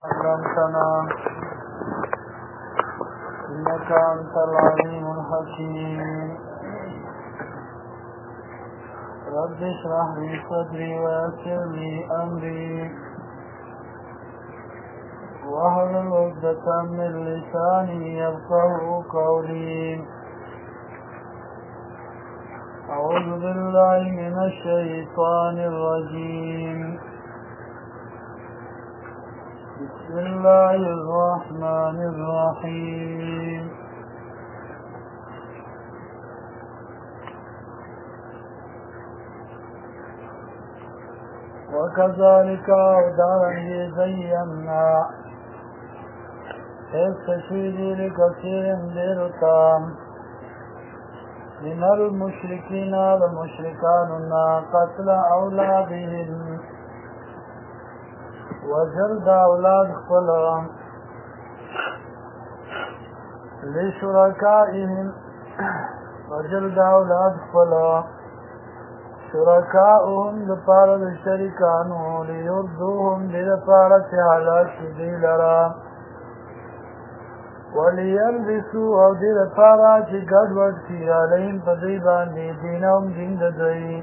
علمتنا إنك أنت العليم الحكيم رب اشرح لي صدري ويسر لي أمري واحلل عقدة من لساني يفقهوا قولي أعوذ بالله من الشيطان الرجيم بسم الله الرحمن الرحيم وكذلك أودعنا زينا التشهيد لكثير درتام من المشركين والمشركان قتل أولادهم وجلد أولاد خلقهم لشركائهم وجلد أولاد خلقهم شركاؤهم لپارد شرکانو ليردوهم لپارد حلاک دیلرا وليلبسوا او لپارد چه گدود کی علیهم پدیبان دی دینهم دین ددوی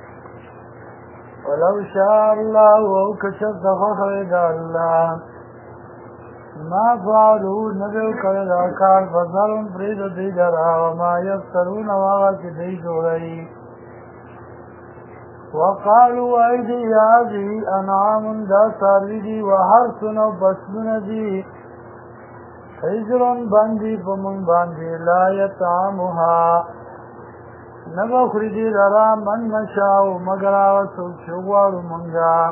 ولو شاء الله وكشف خخرج الله ما فعلوا نبيو کرد آکار فضلهم برید دیگرها وما یفترون واغت دی جوڑی وقالوا ايدي هذه انعام دا ساروی وحرث وبسلون دی حجر باندی فمن باندی لا يطعمها نبخری دی لرا من نشاو مگر آغسوک شغوارو منگا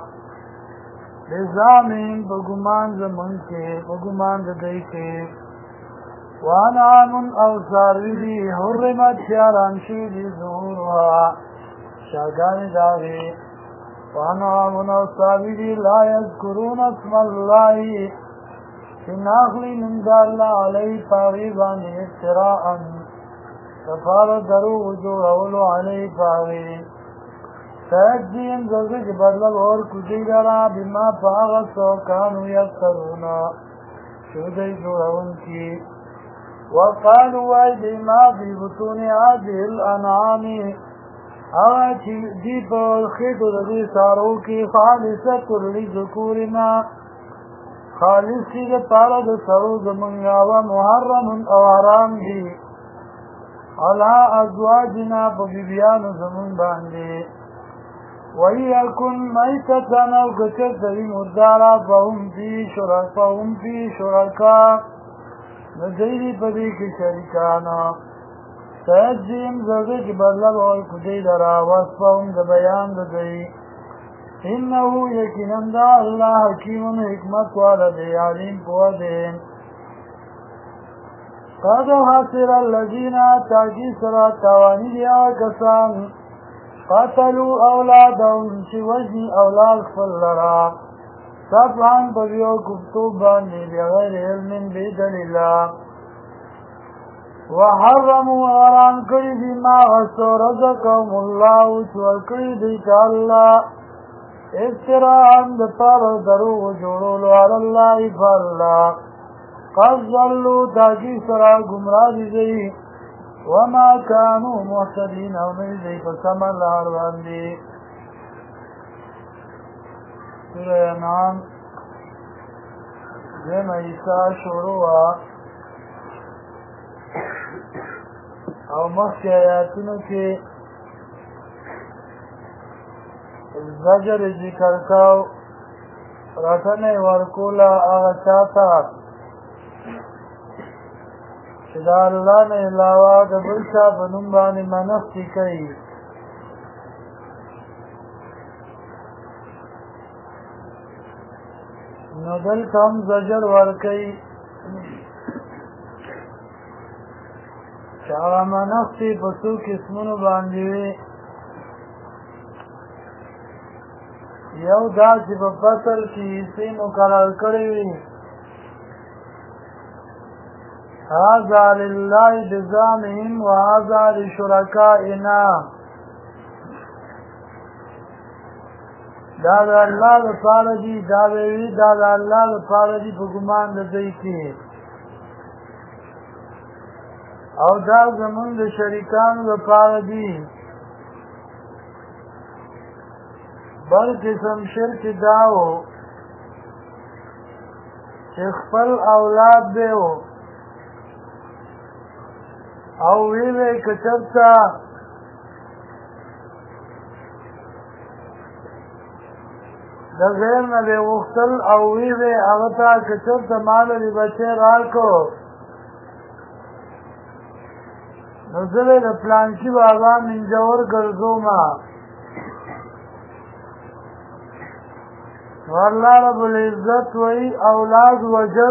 لزامین بگمان زمن کے بگمان دی کے وانعام او ساروی دی حرمت شیاران شیدی ظهورها شاگانی داغی وانعام او ساروی دی لا یذکرون اسم اللہ ناخلی من دا اللہ علی پاغیبان افتراءن کفار دروغ جوڑولو علی پاغی سیجزیم زرزج بدلب اور کجی لرا بما پاغسو کانو یفترونا شودی جوڑون کی وقالوا ایدی ما فی بطون هذه الانعام آغا دی پر خیدو دی سارو کی خالصت لذکورنا خالص کی دی پارا دی سرو زمنگا و محرم او حرام دی علا ازواجنا پا بیبیان زمن باندی وَيَكُنْ مَيْتَةً او کچر دی مردارا فهم فی شرکا ندیدی پدی کی شرکانا سیجزیم زرزج بدلب اور کدی لرا وصفهم دا بیان دا دی انہو یکنن دا اللہ حکیم حکمت والا دی علیم پوا دی قد حاصر الذین تاکی سرا توانی دیا کسان قتلوا اولادهم چی وجنی اولاد خفل لرا سبحان پویو کفتوب باندی بغیر علم بیدلیلہ وحرموا وران کری دی ما غسو رزقهم اللہ چور کری دیتا اللہ افتراءن دپار دروغ جوڑولو علاللہ فاللہ قد ظلوا تاکی سرا گمراہ دی وما كانوا محتدین او نزی فسمن لہروان دی سورہ انعام دیم عیسیٰ شروع او مخی آیاتونو کی زجر ذکر کاو رتن ورکولا آغشاتا چدا اللہ نے علاوہ دبلشا بننبانی منفتی کئی ندل کم زجر ورکی چاگا منفتی پسو کسمونو باندیوی یو دا چی پا فصل کی حصی مقرر کروی هذا لله بزامهم وهذا لشركائنا دا د الله لپاره دي دا وی دا د الله لپاره دي په ګمان د دوی کې او دا زمونږ د شریکانو لپاره دي بل قسم شرک داو چې خپل اولاد دیو او ویلې کچرتا د غیر نه به وختل او ویلې هغه ته کچرتا مال لري بچي راکو نو زه د پلانکی بابا منجور ګرځوما والله رب العزت وی اولاد وجل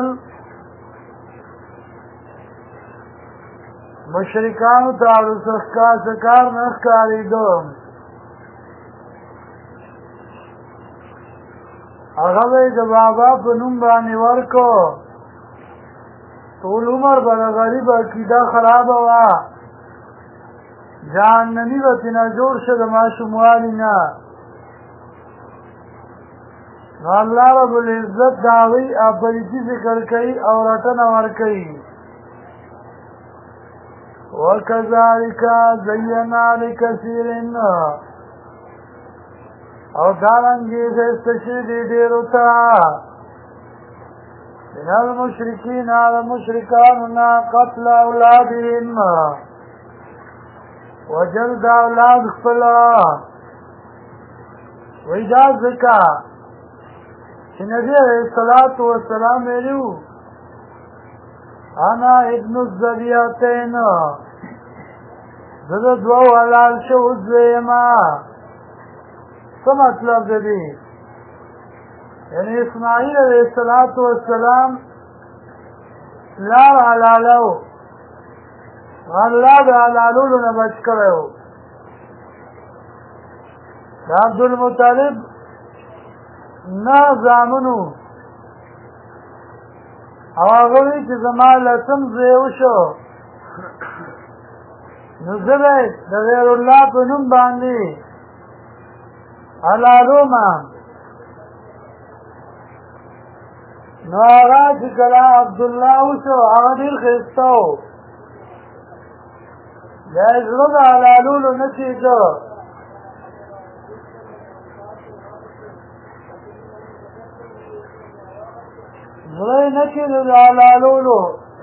مشرکانو تعالو سکار نخکاری دو اغوی د بابا په نوم باندې ورکو طول عمر بنا غریب عقیده خراب وا جهنمی وتینا جوړ شه د ماشوموالی نه الله رب العزت داوی اپریتی ذکر کئی اور رٹن ور کئی وَكَذَلِكَ زَيَّنَا لِكَثِيرٍ او دارنگی خیستشی دی دیروتا من المشرکین على مشرکاننا قتل اولادهم وجلد اولاد خپلا ویجاز ذکا چې نبی علیہ الصلوۃ والسلام ویلو انا ابن الذبیحتین زه دوا حلال شو زما څه مطلب دی یعنی اسماعیل علیہ الصلوۃ والسلام لار حلالو الله د حلالولو نه بچ کړو عبد المطلب نا زامنو او هغوی چې زما لسم زیو شو نو زه به د غیر الله په نوم باندې حلالومه نو هغه چې کله عبدالله وشو هغه ډېر ښایسته و بیا یې زړه د حلالولو نه کېده زړه یې نه کېده د حلالولو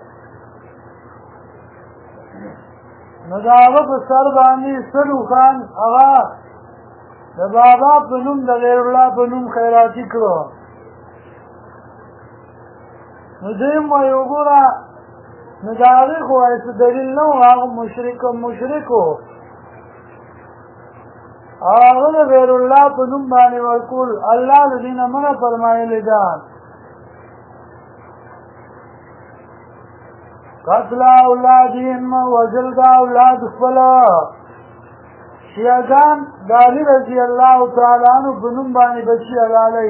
نو د هغه په سر باندې سلو خان هغه د بابا په نوم د غیر الله په نوم خیراتي کړو نو دویم وایي وګوره نو د هغې خو هېڅ دلیل نه و هغه مشرک و هغه د غیر الله په نوم باندې ورکول الله د دې نه منع فرمایلې ده قتل اولادهم وجلد اولاد خپلا شیعگان دالی رضی اللہ تعالی عنہ بنم بانی بچی حلالی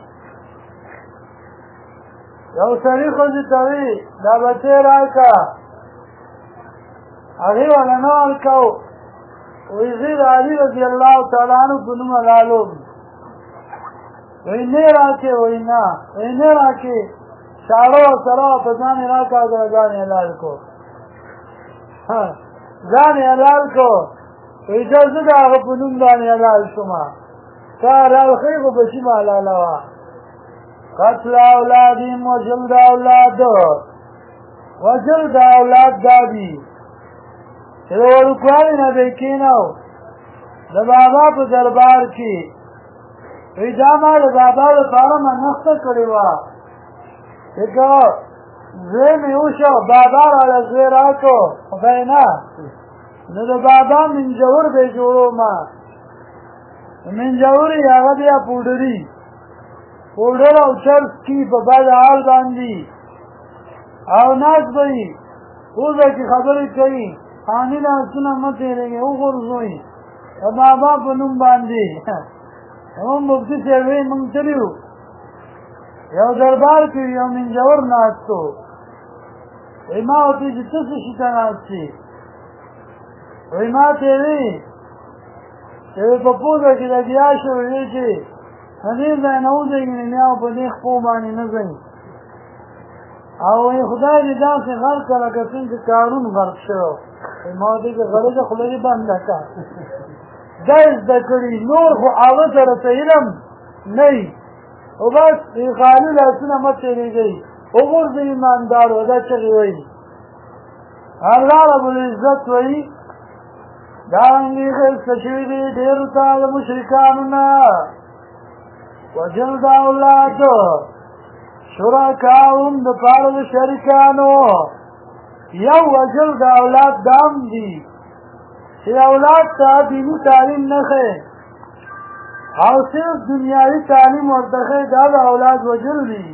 یو سری خوزی توی دا بچه راکا اغیو علنوال کو ویزید علی رضی اللہ تعالی عنہ بنم حلالو وینے راکے وینے راکے شاړو سره په ځان راکا ځان حلال کو ځان حلال کو اجازه دا هغه په نوم باندې حلال شوما کار الخير بشي حلال وا قتل اولادهم وجلد اولاد دادی چې ورکوالي نه بکینو د بابا په دربار کې اجازه د بابا لپاره منښت کړی و دکا زوی می اوشو بابا را زوی راکو خداینا نو دا بابا منجور بے جوڑو ما منجوری آغا بیا پودری پودر او چرس کی پا بعد حال باندی او ناس بئی اوزا کی خبری کئی خانی ناسونا متیرنگی او خورزوئی بابا پا نم باندی امام مفتی سیروی منگتریو یو دربار کې یو منجور ناستو ما ورته چې څه شي ته ناستې ما ته وی چې په پوزه کې لګیا شو وی چې دې ځای نه وځئ میاو په دې خپو باندې نه ځئ او خدای دې داسې غرق کړه لکه څنګه قارون غرق شوی ما دې غرقه خوله دې بنده کړه دا زده کړي نور خو هغه سره څه علم نه وي او بس خالي لاسونه مه تېرېږئ وګورځئ ایماندارو دا چغې وایي الله رب العزت وایي دارنګې ښایسته شوي دي ډېرو ته د مشرکانو نه وجلد اولاد شرکاهم د پاره د شریکانو یو وجلد اولاد دام دي چې اولاد ته دیني تعلیم نه ښیي او صرف دنیاوي تعلیم ورته ښیي دا د اولاد وجل دي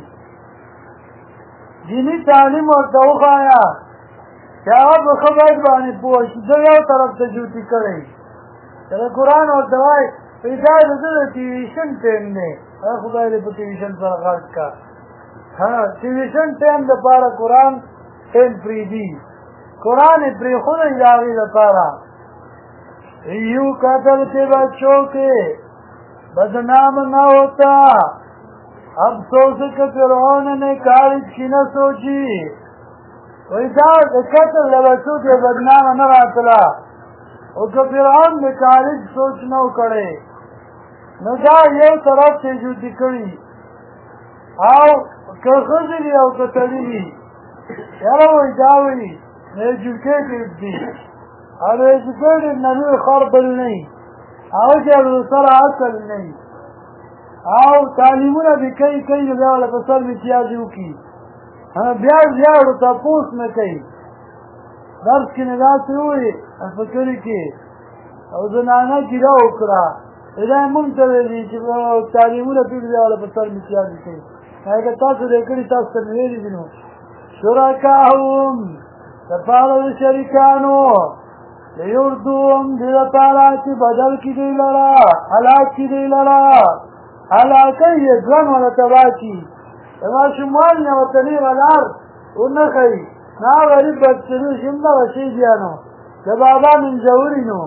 دیني تعلیم ورته وښایه چې هغه په ښه بیت باندې پوه شي زه یو طرف ته جوتي کړی چې د قرآن ورته وایي دا د ده د ټیویشن ټایم دی هغه خدای دې په ټیویشن سره غرق کړه ټیویشن ټایم دپاره قرآن ټایم پرېږدي قرآن یې پرېښودی د هغې دپاره یو قتل کے بچوں کے بدنام نہ ہوتا افسوس کہ فرعون نے کارج کی نہ سوچی ویسا قتل د بچوں کے بدنام نہ راتلا او که فرعون نے کارج سوچ نہ کړي نو دا یو طرف ته جوتي کړي او که ښځې دي او که سړي دي یاره وایي دا وایي ایجوکیټډ دي او ایجوکیټډ نه لوی خر بل نه وي هغه چې سره عقل نه وي او تعلیمونه دې کوي نو بیا له په سر امتیازې وکړي بیا زیاړو تپوس نه کوي درس کې نه داسې ووایي په کلي کې او زنانه ګیره وکړه دا یې مونږ ته ویلي چې تعلیمونه پرېږدي بیا له په سر امتیازې کوي که تاسو دې کړي تاسو ته مې ویلي دي نو شرکاهم دپاره د شریکانو لیردوهم دې دپاره چې بدل کړي دوی لره هلاک کړي دوی لره هلاکۍ یې ځوان ونه تباه کړي د ماشومان نه ورته نېغه لار ونه ښیي نه غریب بچنو شم دغه شی بیا نو د بابا منځوري نو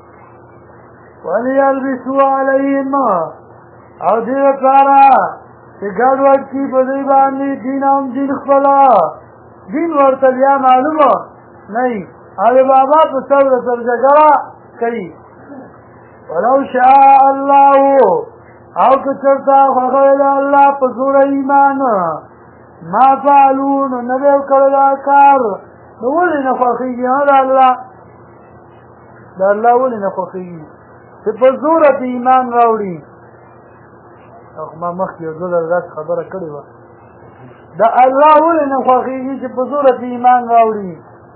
وليلبسوا علیهم او دې دپاره چې ګډوډ کړي په دوی باندې دین هم دین خپله دین ورته بیا معلومه نه وي او د بابا په سر د سر جګړه کوي ولو شاء الله او که چېرته خوښه وي د الله په زوره ایمان ما فعلو نو نه به یې کړی دا کار نو ولې نه خوښېږي د الله د الله ولې نه خوښېږي چې په زوره د ایمان راوړي ما مخکې یو دوه داسې خبره کړې وه د الله ولې نه خوښېږي چې په زوره د ایمان راوړي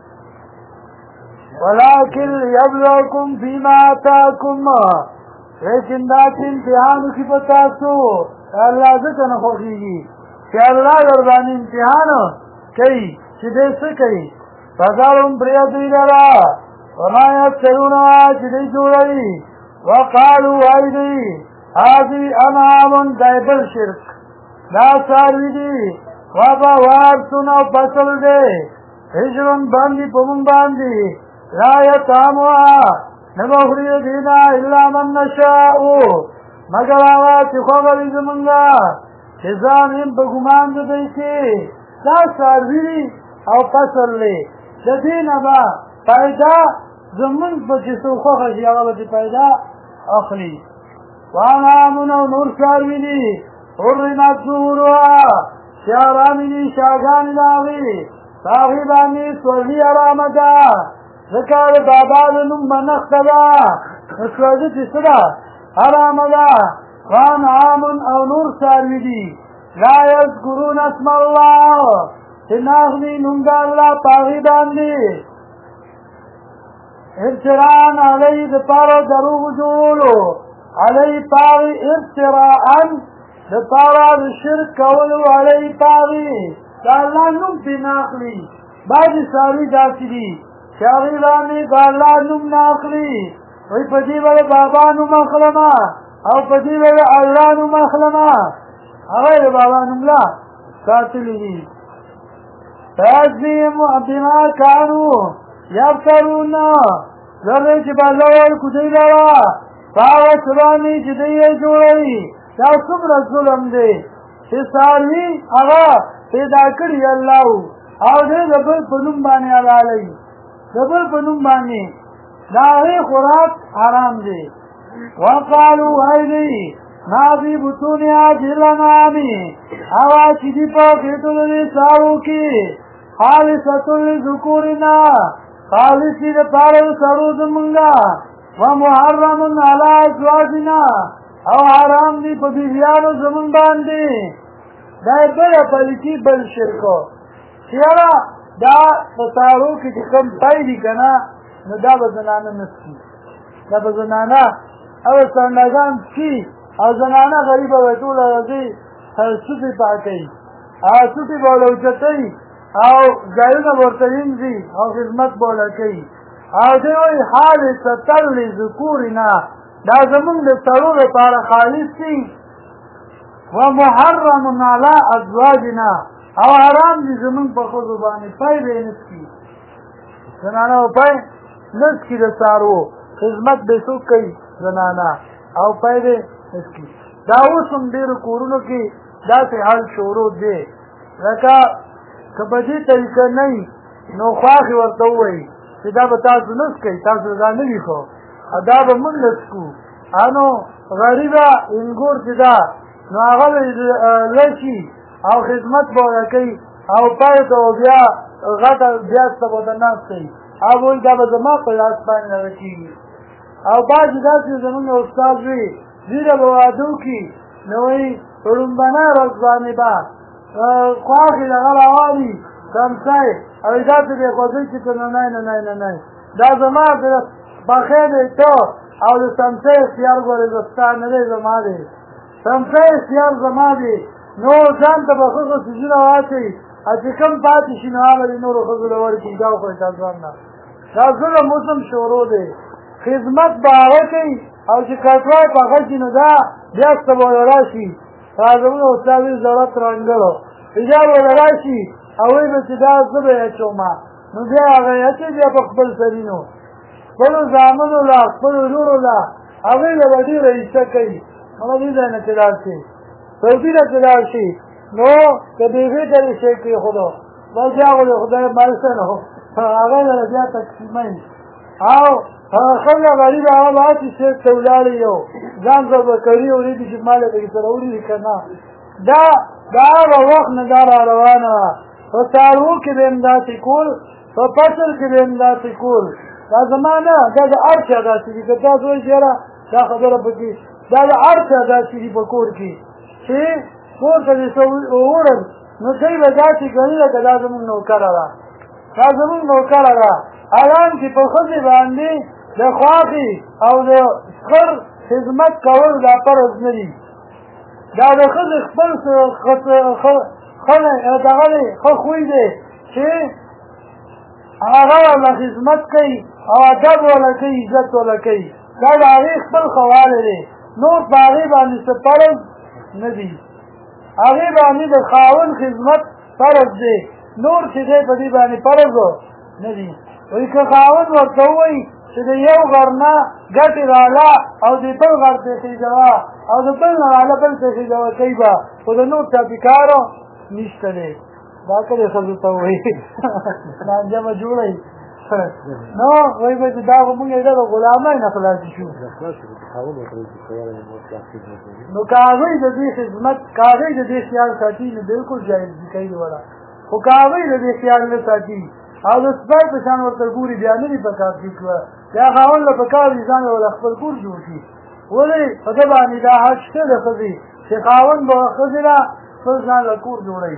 ولكن ليبلوكم فيما آتاكم لیکن دا چې امتحان وکړي په تاسو الله ځکه نه خوښېږي چې الله در باندې امتحان کوي چې دی څه کوي فذرهم پرېږدئ لره وما یفترونه چې دی جوړوي وقالو وایي دوی هذه انعام دی بل شرک دا څاروي دي وبوارتون او فصل دی هجرون باندې په مونږ باندې لا یطعمها نه به خوري د دې نه الا من نشاء مګر هغه چې خوښه وي زمونږه چې ځان یې په ګمان د دوی کې دا څاروي دي او فصل دی د دې نه به پیدا زمونږ په چې څوک خوښه شي هغه به پیدا اخلي وانعام او نور څاروي دي حرمت ظهورها چې حرامې دي شاګانې د هغې په هغې باندې سوژني حرامه ده ځکه د بابا د نوم منښته ده نو سوژه چې څه ده حرامه ده وانعام او نور څاروي دي لا یذکرون اسم الله چې نه اخلي نوم د الله په هغې باندې ابتراء علیه دپاره دروغ جوړولو علیه په هغې ابتراء دپاره د شرک کولو علیه په هغې د الله نوم پرې نه اخلي بعضې څاروي داسې دي چې هغې باندې د الله نوم نه اخلي وایي په دې به د بابا نوم اخلمه او په دې به د الله نوم اخلمه هغه یې د بابا نوم لا ساتلي دي فیجزیهم بما کانوا یفترون زر چې بدله ورکړو دوی لره په هغه څه باندې چې دوی یې جوړوي دا څومره ظلم دی چې څاروي هغه پیدا کړي الله او دې د بل په نوم باندې حلالوي د بل په نوم باندې د هغې خوراک حرام دی وقالو هیدی ما فی بطون هذه الانعام هغه چې دي په خېټو د دې څاروو کې خالصة لذکورنا خالص دې دپاره د سړو زمونږه ومحرم علی ازواجنا او حرام دي په بیبیانو زمونږ باندې دا یې بله پلیتي بل شرکو چې یاره دا په څاروو کې چې کوم پی دي که نه نو دا به زنانه نه څکي دا به زنانه او سنډګان څکي او زنانه غریبه به ټوله راځي څوټې پاکوي څوټې به ورله اوچتوي او ځایونه به ورته وینځي او خدمت به ورله کوي او دی وایي خالصة لذکورنا دا زمونږ د سړو لپاره خالص دي ومحرم علی ازواجنا او حرام دي زمونږ په ښځو باندې پی به یې نه څکي زنانه به پی نه څکي د څاروو خدمت به څوک کوي زنانه او پی به نه څکي دا اوس هم ډېرو کورونو کې داسې حل شروع دی لکه که په دې طریقه نه وي نو خواښې ورته ووایي چې دا به تاسو نه څکئ تاسو دا نه وي خو دا به موږ نه څکو نو غریبه انګور چې ده نو هغه به لشي او خدمت به ورته کوي او پای ته بیا غټه بیاسته به ورته ناست کوي او وایي دا به زما په لاس باندې دغه کېږي او بعضې داسې زمونږ استاد وي ډېره به واده وکړي نو وایي په لومبنۍ ورځ باندې به خواښې دغه راوالي څمڅی او داسې به یې خوځوي چې ته نه دا زما د پخې دی ته او د څمڅۍ اختیار ګورې زه ستا نه دی زما دی څمڅۍ اختیار زما دی نو ځان ته به ښه ښه څیزونه واچوي او چې کوم پاتې شي نو هغه دې نورو ښځو له ورکړي دا وکړئ تا ځوان نه دا ظلم اوس هم شروع دی خدمت به هغه کوي او چې کټوای پخه شي نو دا بیاسته به ورله راشي زمونږ استاد وي زړه ترنګړو بیا به ورله راشي او وایي به چې دا زه به یې اچومه نو بیا هغه یې اچوي بیا په خپل سرینو خپلو زامنو له خپلو لورو له هغوی له به ډېره عیسه کوي هغه دې ځای نه چې لاړ شي سعودي نه چې لاړ شي نو که بیبي ته یې شی کېښودو بس هغه د خدای مالسه نو هغه له بیا تقسیموي او ښځه غریبه هغه به هسې شیخ ته ولاړې یو ځان ته به کړي وریدي چې مال یې پکې سره وړي که نه دا هغه وخت نه دا را روانه وه په څاروو کې به یې هم داسې کول په فصل کې به یې هم داسې کول دا زما نه دا د هر چا داسې دي که تاسو وایئ چې یاره دا خبره پکې دا د هر چا داسې دي په کور کې چې کور ته دې څه ووړل نو دوی به داسې ګڼي لکه دا زمونږ نوکره ده دا زمونږ نوکره ده حالان چې په ښځې باندې د خواښې او د خر خدمت کول دا فرض نه دي دا د ښځې خپل دغه دی ښه خوی دی چې هغه ورله خدمت کوي او ادب ورله کوي عزت ورله کوي دا د هغې خپل ښه والی دی نور په هغې باندې څه فرض نه دي هغې باندې د خاوند خدمت فرض دی نور چې دی په دې باندې فرض نه دي وایي که خاوند ورته ووایي چې د یو غر نه ګټې راله او د بل غر ته خېږوه او د بل نه راله بل ته خېږوه کوي به خو د نور چا پکارو نشته دی دا کله ښځو ته وایي لانجه به جوړوي نو وایي به چې دا خو مونږ یې د غلامۍ نه خلاص شو نو که هغوی د دې خدمت که هغوی د دې خیال ساتي نو بلکل جایز دي کوي وړه خو که هغوی د دې خیال نه ساتي او د سپی په شان ورته ګوري بیا نه دي په کار کې کړه بیا خاوند له په کار دي ځان له خپل کور جوړ کړي ولې په ده باندې دا حق شته د ښځې چې خاوند به ښځې له خپل ځان له کور جوړوي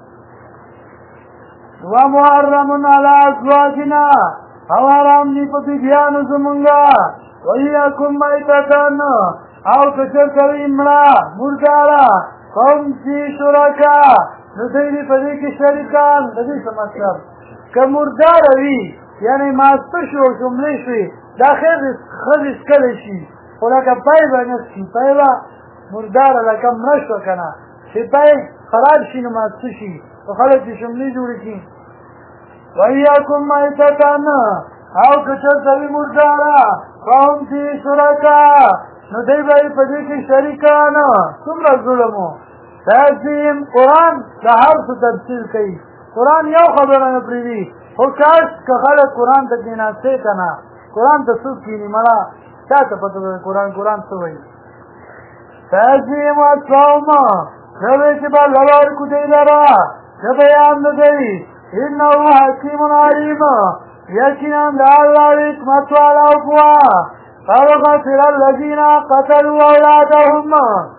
ومحرم علی ازواجنا او حرام دي په بیبیانو زمونږه ویکم میتتن او که چېرته وي مړه مرداره قوم چې شرکا نو دوی دي په دې کې شریکان د دې څه مطلب که مرداره وي یعنې ماسته شو جملې شوې دا ښځې څکلی شي خو لکه پی به نه څکي پی به مرداره لکه مړه شوه که نه چې پی خراب شي نو ماسته شي خو خلک چې جملې جوړې کړي ویکم میتتن او که چېرته وي مرداره قوم چې شرکا نو دی به یې په دې کې شریکان څومره ظلم و سیجزیهم قرآن د هر څه تفصیل کوي قرآن یو خبره نه پرېږدي خو کاش که خلک قرآن ته کېناستې که نه قرآن ته څوک کښېني مړه چا ته پته ده قرآن څه وایي سیجزیهم وصفهم زه چې به لور کو دی لره زه بیان د دی انه حکیم علیم یقینا د الله حکمت والا او پوه فوغفر الذین قتلوا اولادهم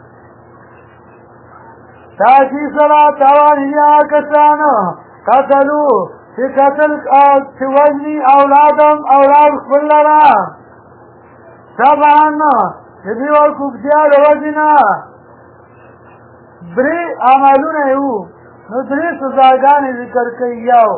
تاکي سره توانیا کسان قتلو چې قتل چې وجني اولادم اولاد خپل لره سبحان چې دی ورکوبتیا د وجنه درې عملونه یو نو درې سزاګانې ذکر کوي یو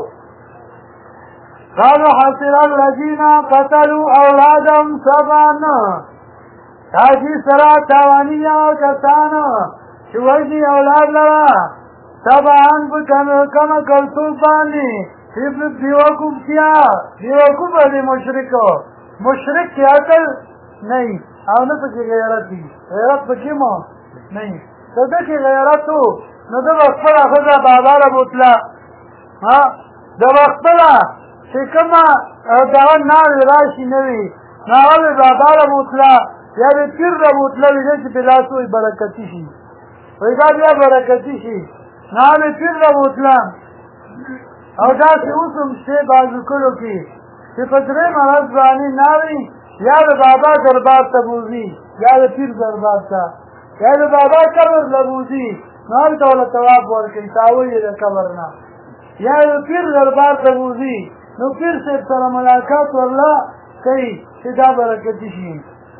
قالوا حسر الذين قتلوا اولادهم سبعا تاکي سره توانیا کسان چې وجني اولاد لره سبعا په کم کلتوب باندې بیوقوبتیا بیوقوب دی مشرک کی عقل نہیں او نه پکې غیرت دی غیرت پکې مو نہیں ته کې غیرت نو د خپل خزه بابا بوتلا ها د خپل چې کومه دا نه راشي نوي ناول بابا بوتلا یا د پیر بوتلا چې په لاسو برکتی شي وای دا بیا برکتی شي ناول پیر بوتلا او دا چې اوسم شی بازو کړو کې چې په درې مرض باندې ناوي یا د بابا دربار ته بوزي یا د پیر دربار ته یا د بابا قبر لبوزي نور ډول ثواب ورکړي تاوی د قبر نه یا د پیر دربار ته بوزي نو پیر سره ملاقات ورلا کوي چې دا برکت شي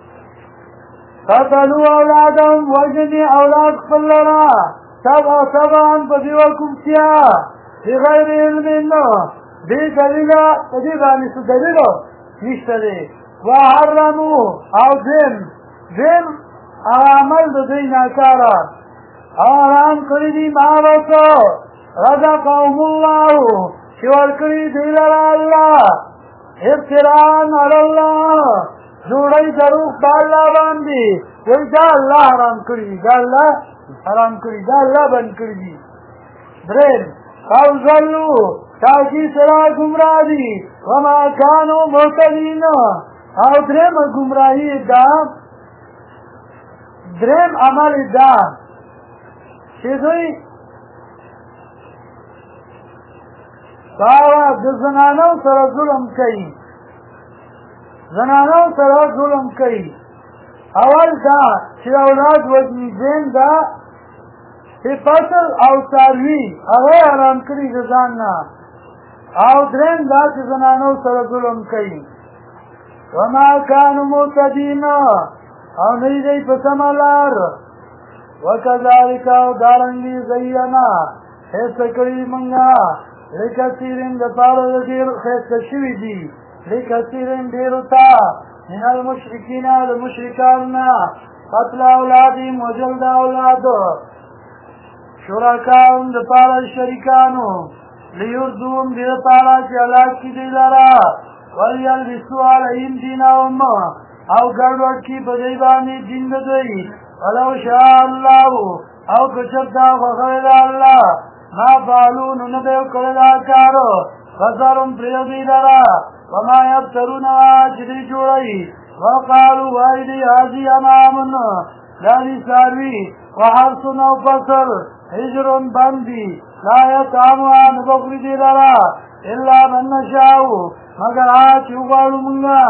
قتلوا اولادهم وجني اولاد خپل لره سبعا په بیوقوفتیا بغیر علم نه بې دلیله په دې باندې څه دلیل نشته دی وحرموا او دین عمل د دوی ناکاره حرام کړي دي ما ورته رزقهم الله چې ورکړي دی لره الله افتراء علی الله جوړی دروغ په الله باندې وایي دا الله حرام کړي دا الله حرام کړي دا الله بند کړي دي درېم او ضلوا تاکي سره ګمراه دي وما كانوا مهتدين او درېم ګمراهي دا درېم عمل دا چې دوی باور د زنانو سره ظلم کوي اول دا چې اولاد وجني دین دا چې فصل او څاروي هغه حرام کړي د ځان نه او درېم دا چې زنانو سره ظلم کوي وما كانوا مهتدين او نه دی په سمه لار وکذلک او دارنګي زینا هڅه کړې مونږه لکثیرین د پاره ډېر هڅه شوي دي لکثیرین ډېرو ته من المشرکین د مشرکانو قتل اولادهم وجل د اولادو شرکاهم د پاره شریکانو لیردوم د پاره چې هلاک کړي دی لره ولیلبسوا علیهم دینهم او ګډوډ کی په دې باندې دین دوی ولو شاء الله او کچدا غفر الله ما بالو نو به کړه دا کارو فزرم پریدي درا وما يبترون اجري جوړي وقالوا وايدي هذه امامن دالي ساروي وحرسن او بصر هجرون بندي لا يتعاموا نبغري درا الا من نشاء مگر آج وغالو منگا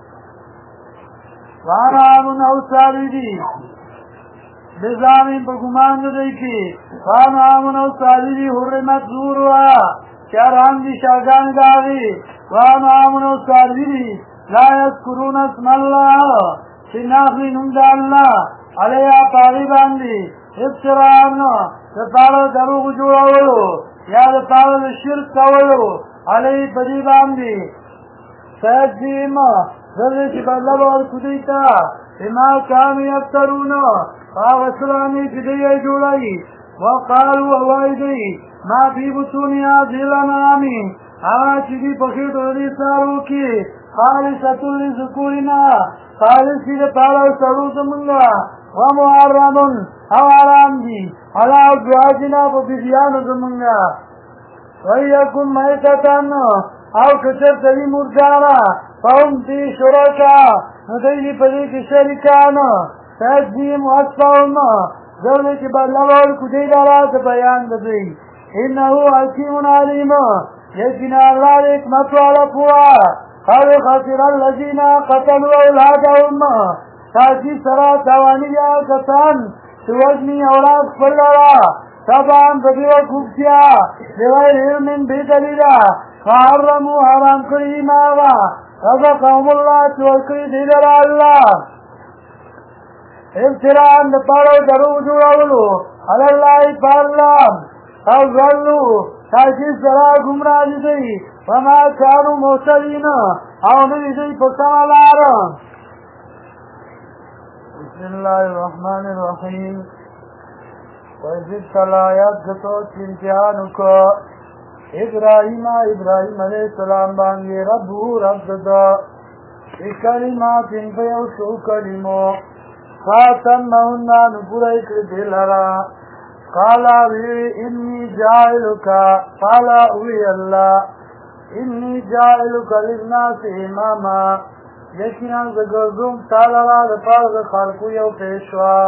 وانامن او ساری دی بزامین پا گمان دی کی وانامن او ساری دی حرمت زوروا چاران دی شاگان داغی وانامن او ساری دی لا یذکرون اسم اللہ چی ناخلی نمد اللہ علیہ پاغی باندی ابتران دپارا دروغ جوڑاولو یا دپارا شرک کولو علیہ بدی باندی سیجزیم ذرے چی بدلب اور کدیتا اما کامی افترون فاغسرانی چی دیئے جوڑائی وقالوا اوائی دی ما فی بطونی آزیل انامی آما چی دی پخیط ردی سارو کی خالصة لذکورنا خالصی دا پارا سرو زمونگا ومحرمون او حرام دی علا ازواجنا پا بیبیانو زمونگا ویکن میتتن او کچر تلی مردارا فهم تی شرکا ندیلی پدیک شرکان تجدیم وصفهم ذولی کی بدلوال کدی دارات بیان دی انہو حکیم علیم یقین اللہ حکمت والا پوا قد خسر الذین قتلوا اولادهم تاکی سرا توانی یا کسان سوزنی اولاد فلرا طبعا بدیو خوبسیا بغیر علم بدلیلا فحرموا حرام کری ماغا رزقهم اللہ چوکری دیدر اللہ ابتران دپارو درو جوڑولو علاللہ پارلام او ظلو تاکی سرا گمراہ دی وما كانوا موسلين او نجي فسمالار بسم الله الرحمن الرحيم وإذ الآيات جتوت امتحانك ابراهيم عليه السلام بانگي ربه رب دا بكلمات فيوشو كلمو فاتمهن نبريك دلرا قال إني جاعلك قال أوي الله إني جاعلك للناس إماما یقینا زګرزوم تعالی را د پاره د خلقو یو پیشوا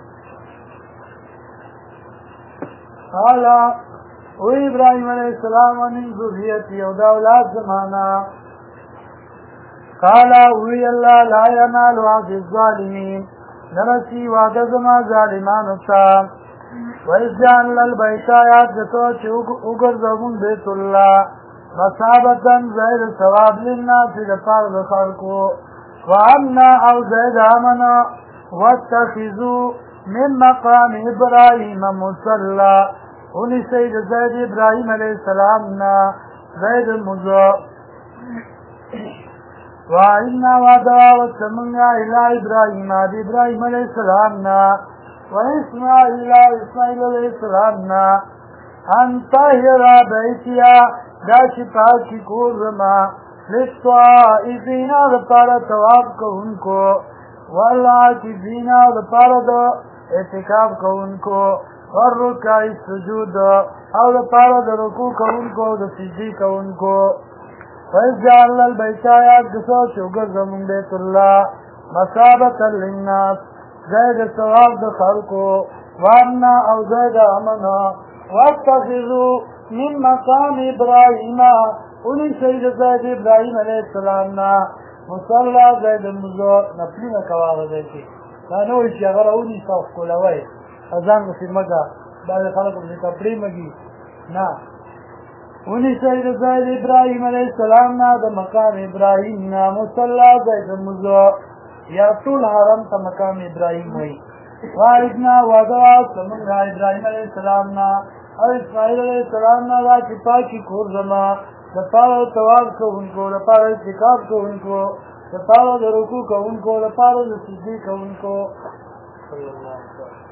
قال او ابراهيم عليه السلام من ذريتي او د اولاد زمانہ قال وی الله لا ينال عهد الظالمين نرسي وعده زما ظالمانو ته وإذ البيت آيات جتو چې وګرځوم بیت الله مصابتن زید ثواب للناس لپار د خلقو وامنا او زید امنا واتخذوا من مقام ابراهيم مصلى ونی سید زید ابراهيم عليه السلام نا زید مزو وإنا وعدا وتمنى الى ابراهيم عليه السلام نا وإسماعيل عليه السلام نا ان طهر بيتيا دا چې پاکی کور زما للطائفین دپاره طواف کوونکو والعاکفین دپاره د اعتکاف کوونکو والرکع السجود او دپاره د رکوع کوونکو او د سجدې کوونکو وإذ جعلنا البيت آیات دسو چې وګرځوم بیت الله مثابة للناس ځای د ثواب د خلکو وامنا او ځای د امنا واتخذوا من مقام ابراهيم اولي سيد زيد ابراهيم عليه السلام مصلى زيد المزو نفلنا كواغ زيكي لانو ايش يغرا اولي صوف كولوي ازان في مجا بعد خلقوا في كبري مجي نا اولي سيد زيد ابراهيم عليه السلام ده مقام ابراهيم مصلى زيد المزو يرسول حرم تا مقام ابراهيم وي وارثنا وضعات سمنا ابراهيم عليه السلام او اسماعیل علیہ السلام نا دا چې پاکی کور زما د پاره طواف کوونکو د پاره اعتکاف کوونکو د پاره د رکوع کوونکو د پاره د سجدې کوونکو صلی الله علیه وسلم